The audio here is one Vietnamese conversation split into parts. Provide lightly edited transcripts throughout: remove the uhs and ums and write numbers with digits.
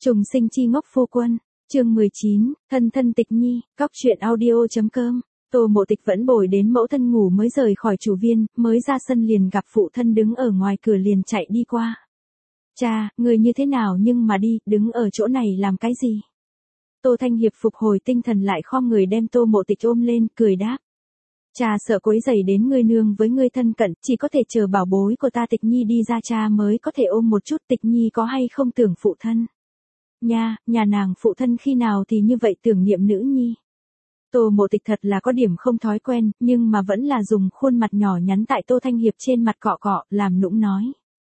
Trùng sinh chi ngốc phu quân, chương 19, thân thân Tịch Nhi, cóc truyện audio.com. Tô Mộ Tịch vẫn bồi đến mẫu thân ngủ mới rời khỏi chủ viên, mới ra sân liền gặp phụ thân đứng ở ngoài cửa liền chạy đi qua. Cha, người như thế nào nhưng mà đi, đứng ở chỗ này làm cái gì? Tô Thanh Hiệp phục hồi tinh thần lại khom người đem Tô Mộ Tịch ôm lên, cười đáp. Cha sợ quấy rầy đến ngươi nương với ngươi thân cận, chỉ có thể chờ bảo bối của ta Tịch Nhi đi ra cha mới có thể ôm một chút. Tịch Nhi có hay không tưởng phụ thân? Nhà nàng phụ thân khi nào thì như vậy tưởng niệm nữ nhi. Tô Mộ Tịch thật là có điểm không thói quen, nhưng mà vẫn là dùng khuôn mặt nhỏ nhắn tại Tô Thanh Hiệp trên mặt cọ cọ, làm nũng nói.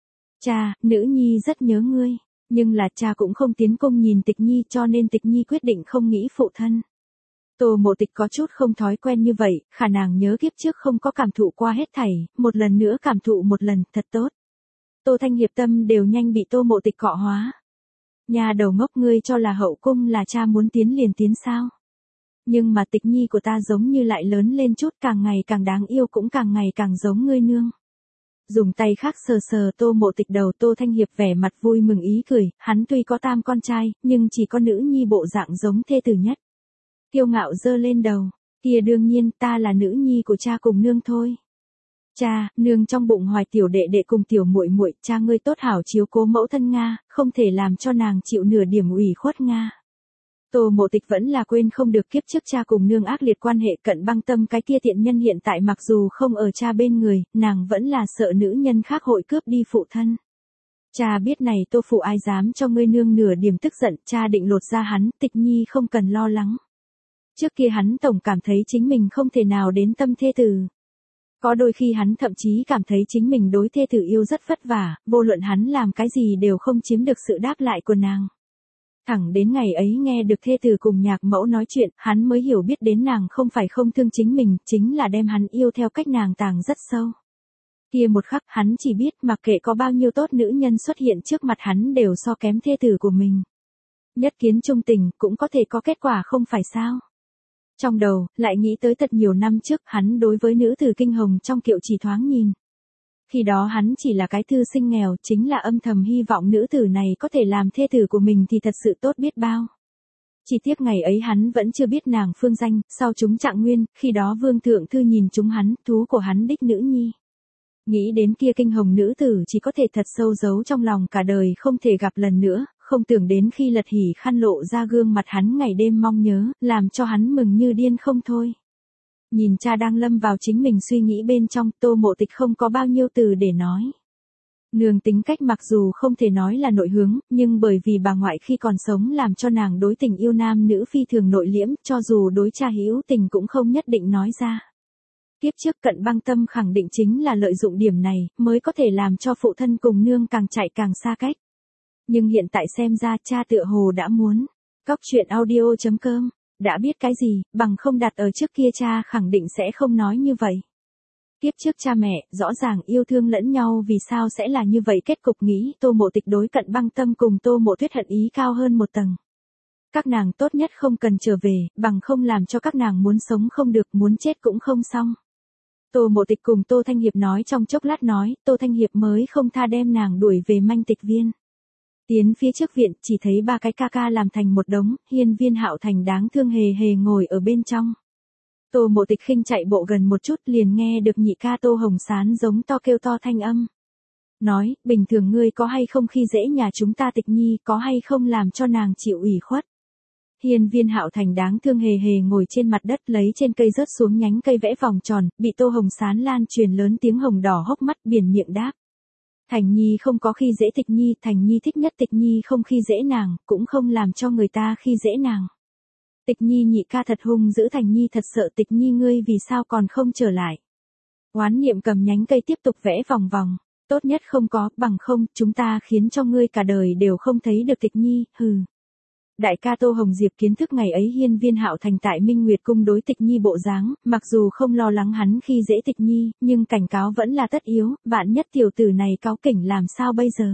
Cha, nữ nhi rất nhớ ngươi, nhưng là cha cũng không tiến công nhìn Tịch Nhi cho nên Tịch Nhi quyết định không nghĩ phụ thân. Tô Mộ Tịch có chút không thói quen như vậy, khả nàng nhớ kiếp trước không có cảm thụ qua hết thảy, một lần nữa cảm thụ một lần, thật tốt. Tô Thanh Hiệp tâm đều nhanh bị Tô Mộ Tịch cọ hóa. Nhà đầu ngốc, ngươi cho là hậu cung là cha muốn tiến liền tiến sao? Nhưng mà Tịch Nhi của ta giống như lại lớn lên chút, càng ngày càng đáng yêu, cũng càng ngày càng giống ngươi nương. Dùng tay khác sờ sờ Tô Mộ Tịch đầu, Tô Thanh Hiệp vẻ mặt vui mừng ý cười, hắn tuy có tam con trai, nhưng chỉ có nữ nhi bộ dạng giống thê tử nhất. Kiêu ngạo giơ lên đầu, kia đương nhiên ta là nữ nhi của cha cùng nương thôi. Cha, nương trong bụng hoài tiểu đệ đệ cùng tiểu muội muội, cha ngươi tốt hảo chiếu cố mẫu thân Nga, không thể làm cho nàng chịu nửa điểm ủy khuất Nga. Tô Mộ Tịch vẫn là quên không được kiếp trước cha cùng nương ác liệt quan hệ, cận băng tâm cái kia tiện nhân hiện tại mặc dù không ở cha bên người, nàng vẫn là sợ nữ nhân khác hội cướp đi phụ thân. Cha biết này Tô phụ ai dám cho ngươi nương nửa điểm tức giận, cha định lột ra hắn, Tịch Nhi không cần lo lắng. Trước kia hắn tổng cảm thấy chính mình không thể nào đến tâm thê tử. Có đôi khi hắn thậm chí cảm thấy chính mình đối thê tử yêu rất vất vả, vô luận hắn làm cái gì đều không chiếm được sự đáp lại của nàng. Thẳng đến ngày ấy nghe được thê tử cùng nhạc mẫu nói chuyện, hắn mới hiểu biết đến nàng không phải không thương chính mình, chính là đem hắn yêu theo cách nàng tàng rất sâu. Kia một khắc hắn chỉ biết mặc kệ có bao nhiêu tốt nữ nhân xuất hiện trước mặt hắn đều so kém thê tử của mình. Nhất kiến trung tình cũng có thể có kết quả không phải sao. Trong đầu, lại nghĩ tới thật nhiều năm trước hắn đối với nữ tử kinh hồng trong kiệu chỉ thoáng nhìn. Khi đó hắn chỉ là cái thư sinh nghèo, chính là âm thầm hy vọng nữ tử này có thể làm thê tử của mình thì thật sự tốt biết bao. Chỉ tiếc ngày ấy hắn vẫn chưa biết nàng phương danh, sau chúng trạng nguyên, khi đó vương thượng thư nhìn chúng hắn, thú của hắn đích nữ nhi. Nghĩ đến kia kinh hồng nữ tử chỉ có thể thật sâu giấu trong lòng cả đời không thể gặp lần nữa. Không tưởng đến khi lật hỉ khăn lộ ra gương mặt hắn ngày đêm mong nhớ, làm cho hắn mừng như điên không thôi. Nhìn cha đang lâm vào chính mình suy nghĩ bên trong, Tô Mộ Tịch không có bao nhiêu từ để nói. Nương tính cách mặc dù không thể nói là nội hướng, nhưng bởi vì bà ngoại khi còn sống làm cho nàng đối tình yêu nam nữ phi thường nội liễm, cho dù đối cha hữu tình cũng không nhất định nói ra. Kiếp trước cận băng tâm khẳng định chính là lợi dụng điểm này, mới có thể làm cho phụ thân cùng nương càng chạy càng xa cách. Nhưng hiện tại xem ra cha tựa hồ đã muốn. Cóc truyện audio.com, đã biết cái gì, bằng không đặt ở trước kia cha khẳng định sẽ không nói như vậy. Kiếp trước cha mẹ, rõ ràng yêu thương lẫn nhau vì sao sẽ là như vậy, kết cục nghĩ Tô Mộ Tịch đối cận băng tâm cùng Tô Mộ Tuyết hận ý cao hơn một tầng. Các nàng tốt nhất không cần trở về, bằng không làm cho các nàng muốn sống không được, muốn chết cũng không xong. Tô Mộ Tịch cùng Tô Thanh Hiệp nói trong chốc lát nói, Tô Thanh Hiệp mới không tha đem nàng đuổi về Manh Tịch viên. Tiến phía trước viện, chỉ thấy ba cái ca ca làm thành một đống, Hiên Viên Hạo Thành đáng thương hề hề ngồi ở bên trong. Tô Mộ Tịch khinh chạy bộ gần một chút liền nghe được nhị ca Tô Hồng Sán giống to kêu to thanh âm. Nói, bình thường ngươi có hay không khi dễ nhà chúng ta Tịch Nhi, có hay không làm cho nàng chịu ủy khuất. Hiên Viên Hạo Thành đáng thương hề hề ngồi trên mặt đất lấy trên cây rớt xuống nhánh cây vẽ vòng tròn, bị Tô Hồng Sán lan truyền lớn tiếng hồng đỏ hốc mắt biển miệng đáp. Thành Nhi không có khi dễ Tịch Nhi, Thành Nhi thích nhất Tịch Nhi không khi dễ nàng, cũng không làm cho người ta khi dễ nàng. Tịch Nhi nhị ca thật hung dữ, Thành Nhi thật sợ Tịch Nhi, ngươi vì sao còn không trở lại. Oán niệm cầm nhánh cây tiếp tục vẽ vòng vòng, tốt nhất không có, bằng không, chúng ta khiến cho ngươi cả đời đều không thấy được Tịch Nhi, hừ. Đại ca Tô Hồng Diệp kiến thức ngày ấy Hiên Viên Hạo Thành tại Minh Nguyệt cung đối Tịch Nhi bộ dáng, mặc dù không lo lắng hắn khi dễ Tịch Nhi, nhưng cảnh cáo vẫn là tất yếu, vạn nhất tiểu tử này cáu kỉnh làm sao bây giờ.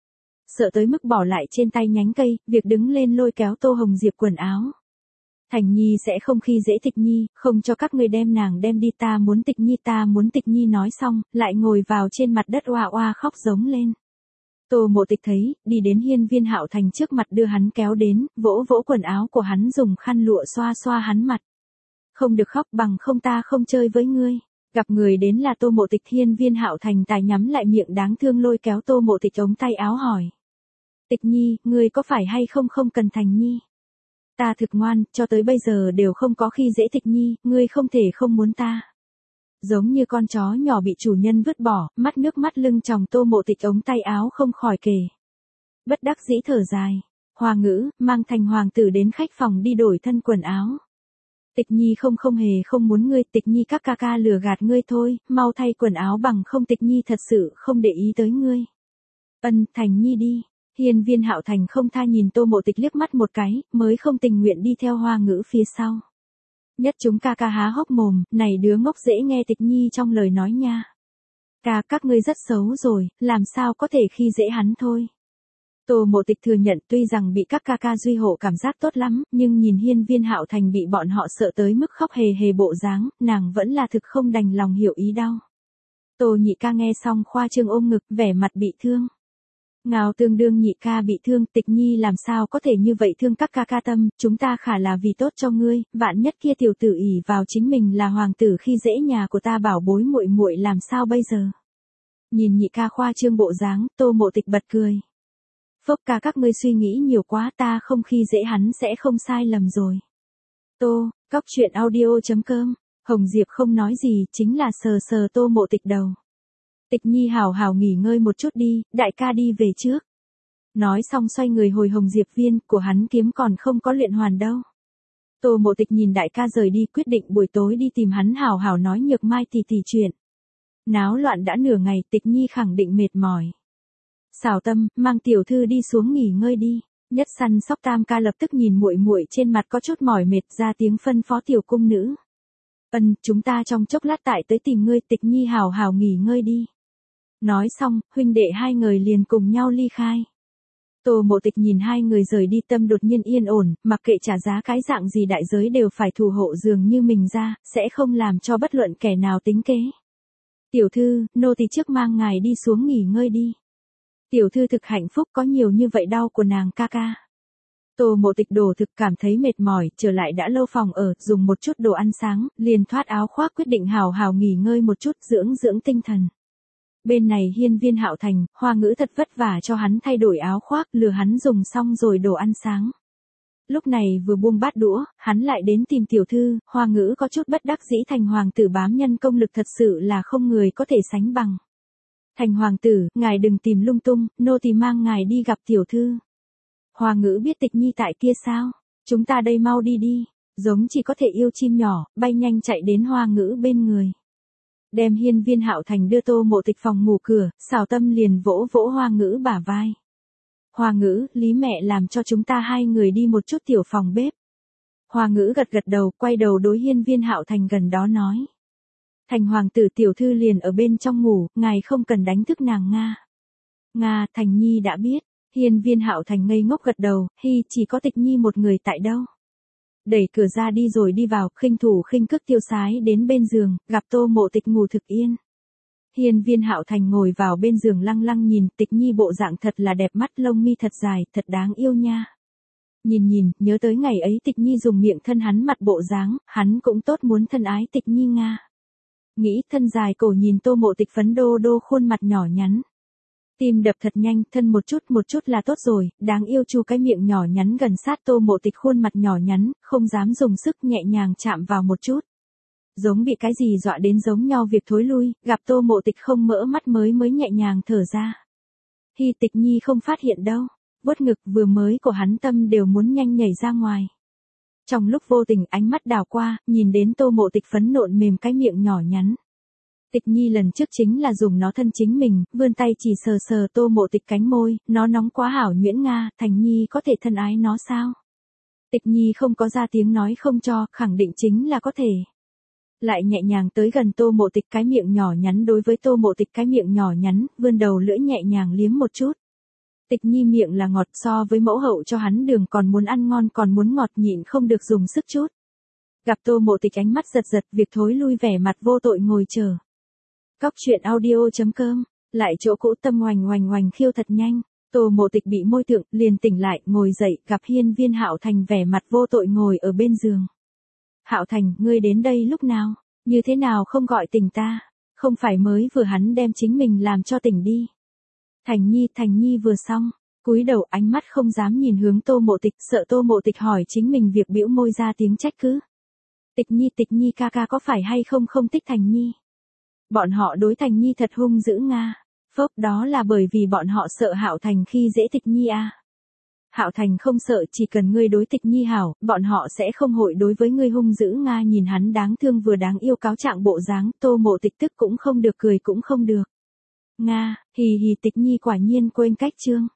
Sợ tới mức bỏ lại trên tay nhánh cây, việc đứng lên lôi kéo Tô Hồng Diệp quần áo. Thành Nhi sẽ không khi dễ Tịch Nhi, không cho các ngươi đem nàng đem đi, ta muốn Tịch Nhi, ta muốn Tịch Nhi, nói xong, lại ngồi vào trên mặt đất oa oa khóc giống lên. Tô Mộ Tịch thấy, đi đến Hiên Viên Hạo Thành trước mặt đưa hắn kéo đến, vỗ vỗ quần áo của hắn dùng khăn lụa xoa xoa hắn mặt. Không được khóc, bằng không ta không chơi với ngươi. Gặp người đến là Tô Mộ Tịch. Hiên Viên Hạo Thành tài nhắm lại miệng đáng thương lôi kéo Tô Mộ Tịch ống tay áo hỏi. Tịch Nhi, ngươi có phải hay không không cần Thành Nhi? Ta thực ngoan, cho tới bây giờ đều không có khi dễ Tịch Nhi, ngươi không thể không muốn ta. Giống như con chó nhỏ bị chủ nhân vứt bỏ, mắt nước mắt lưng tròng. Tô Mộ Tịch ống tay áo không khỏi kề. Bất đắc dĩ thở dài. Hoa Ngữ, mang Thành hoàng tử đến khách phòng đi đổi thân quần áo. Tịch Nhi không hề không muốn ngươi, Tịch Nhi các ca ca lừa gạt ngươi thôi, mau thay quần áo bằng không Tịch Nhi thật sự không để ý tới ngươi. Thành Nhi đi. Hiên Viên Hạo Thành không tha nhìn Tô Mộ Tịch liếc mắt một cái, mới không tình nguyện đi theo Hoa Ngữ phía sau. Nhất chúng ca ca há hốc mồm, này đứa ngốc dễ nghe Tịch Nhi trong lời nói nha. Các ngươi rất xấu rồi, làm sao có thể khi dễ hắn thôi. Tô Mộ Tịch thừa nhận tuy rằng bị các ca ca duy hộ cảm giác tốt lắm, nhưng nhìn Hiên Viên Hạo Thành bị bọn họ sợ tới mức khóc hề hề bộ dáng, nàng vẫn là thực không đành lòng hiểu ý đau. Tô nhị ca nghe xong khoa trương ôm ngực, vẻ mặt bị thương. Ngao tương đương nhị ca bị thương, Tịch Nhi làm sao có thể như vậy thương các ca ca tâm, chúng ta khả là vì tốt cho ngươi, vạn nhất kia tiểu tử ỷ vào chính mình là hoàng tử khi dễ nhà của ta bảo bối muội muội làm sao bây giờ. Nhìn nhị ca khoa trương bộ dáng, Tô Mộ Tịch bật cười. Phốc ca các ngươi suy nghĩ nhiều quá, ta không khi dễ hắn sẽ không sai lầm rồi. Cóc truyện audio.com, Hồng Diệp không nói gì, chính là sờ sờ Tô Mộ Tịch đầu. Tịch Nhi hảo hảo nghỉ ngơi một chút đi, đại ca đi về trước. Nói xong xoay người hồi Hồng Diệp viên, của hắn kiếm còn không có luyện hoàn đâu. Tô Mộ Tịch nhìn đại ca rời đi, quyết định buổi tối đi tìm hắn hảo hảo nói Nhược Mai tỷ chuyện. Náo loạn đã nửa ngày, Tịch Nhi khẳng định mệt mỏi. Xảo Tâm, mang tiểu thư đi xuống nghỉ ngơi đi. Nhất Săn Sóc Tam ca lập tức nhìn muội muội trên mặt có chút mỏi mệt ra tiếng phân phó tiểu cung nữ. Chúng ta trong chốc lát tại tới tìm ngươi, Tịch Nhi hảo hảo nghỉ ngơi đi. Nói xong, huynh đệ hai người liền cùng nhau ly khai. Tô Mộ Tịch nhìn hai người rời đi tâm đột nhiên yên ổn, mặc kệ trả giá cái dạng gì đại giới đều phải thủ hộ dường như mình ra, sẽ không làm cho bất luận kẻ nào tính kế. Tiểu thư, nô tỳ trước mang ngài đi xuống nghỉ ngơi đi. Tiểu thư thực hạnh phúc có nhiều như vậy đau của nàng ca ca. Tô Mộ Tịch đổ thực cảm thấy mệt mỏi, trở lại đã lâu phòng ở, dùng một chút đồ ăn sáng, liền thoát áo khoác quyết định hào hào nghỉ ngơi một chút dưỡng tinh thần. Bên này Hiên Viên Hạo Thành, Hoa Ngữ thật vất vả cho hắn thay đổi áo khoác, lừa hắn dùng xong rồi đồ ăn sáng. Lúc này vừa buông bát đũa, hắn lại đến tìm tiểu thư, Hoa Ngữ có chút bất đắc dĩ. Thành hoàng tử bám nhân công lực thật sự là không người có thể sánh bằng. Thành hoàng tử, ngài đừng tìm lung tung, nô tỳ mang ngài đi gặp tiểu thư. Hoa Ngữ biết Tịch Nhi tại kia sao? Chúng ta đây mau đi đi. Giống chỉ có thể yêu chim nhỏ, bay nhanh chạy đến Hoa Ngữ bên người. Đem Hiên Viên Hạo Thành đưa Tô Mộ Tịch phòng ngủ cửa, Xảo Tâm liền vỗ vỗ Hoa Ngữ bả vai. Hoa Ngữ, Lý mẹ làm cho chúng ta hai người đi một chút tiểu phòng bếp. Hoa Ngữ gật gật đầu, quay đầu đối Hiên Viên Hạo Thành gần đó nói. Thành hoàng tử tiểu thư liền ở bên trong ngủ, ngài không cần đánh thức nàng Nga, Thành Nhi đã biết. Hiên Viên Hạo Thành ngây ngốc gật đầu, chỉ có Tịch Nhi một người tại đâu. Đẩy cửa ra đi rồi đi vào, khinh thủ khinh cước tiêu sái đến bên giường, gặp Tô Mộ Tịch ngủ thực yên. Hiên Viên Hạo Thành ngồi vào bên giường lăng lăng nhìn, Tịch Nhi bộ dạng thật là đẹp mắt, lông mi thật dài, thật đáng yêu nha. Nhìn, nhớ tới ngày ấy Tịch Nhi dùng miệng thân hắn mặt bộ dáng, hắn cũng tốt muốn thân ái Tịch Nhi Nga. Nghĩ thân dài cổ nhìn Tô Mộ Tịch phấn đô khuôn mặt nhỏ nhắn. Tim đập thật nhanh, thân một chút là tốt rồi, đáng yêu chu cái miệng nhỏ nhắn gần sát Tô Mộ Tịch khuôn mặt nhỏ nhắn, không dám dùng sức nhẹ nhàng chạm vào một chút. Giống bị cái gì dọa đến giống nhau việc thối lui, gặp Tô Mộ Tịch không mỡ mắt mới nhẹ nhàng thở ra. Tịch Nhi không phát hiện đâu, vuốt ngực vừa mới của hắn tâm đều muốn nhanh nhảy ra ngoài. Trong lúc vô tình ánh mắt đảo qua, nhìn đến Tô Mộ Tịch phấn nộn mềm cái miệng nhỏ nhắn. Tịch Nhi lần trước chính là dùng nó thân chính mình, vươn tay chỉ sờ Tô Mộ Tịch cánh môi, nó nóng quá hảo nhuyễn Nga, Thành Nhi có thể thân ái nó sao? Tịch Nhi không có ra tiếng nói không cho, khẳng định chính là có thể. Lại nhẹ nhàng tới gần Tô Mộ Tịch cái miệng nhỏ nhắn, đối với Tô Mộ Tịch cái miệng nhỏ nhắn, vươn đầu lưỡi nhẹ nhàng liếm một chút. Tịch Nhi miệng là ngọt, so với mẫu hậu cho hắn đường còn muốn ăn ngon, còn muốn ngọt, nhịn không được dùng sức chút. Gặp Tô Mộ Tịch ánh mắt giật, việc thối lui vẻ mặt vô tội ngồi chờ. Cóc truyện audio.com Lại chỗ cũ tâm oành oành oành khiêu thật nhanh. Tô Mộ Tịch bị môi tượng, liền tỉnh lại, ngồi dậy, gặp hiên viên Hạo Thành vẻ mặt vô tội ngồi ở bên giường. Hạo Thành, ngươi đến đây lúc nào? Như thế nào không gọi tỉnh ta? Không phải mới vừa hắn đem chính mình làm cho tỉnh đi. Thành Nhi vừa xong, cúi đầu ánh mắt không dám nhìn hướng Tô Mộ Tịch, sợ Tô Mộ Tịch hỏi chính mình việc bĩu môi ra tiếng trách cứ. Tịch Nhi ca ca có phải hay không không thích Thành Nhi? Bọn họ đối Thành Nhi thật hung dữ Nga. Phốc, đó là bởi vì bọn họ sợ Hạo Thành khi dễ Tịch Nhi à. Hạo Thành không sợ, chỉ cần ngươi đối Tịch Nhi hảo, bọn họ sẽ không hội đối với ngươi hung dữ Nga. Nhìn hắn đáng thương vừa đáng yêu cáo trạng bộ dáng, Tô Mộ Tịch tức cũng không được cười cũng không được. Nga, hì hì, Tịch Nhi quả nhiên quên cách chương.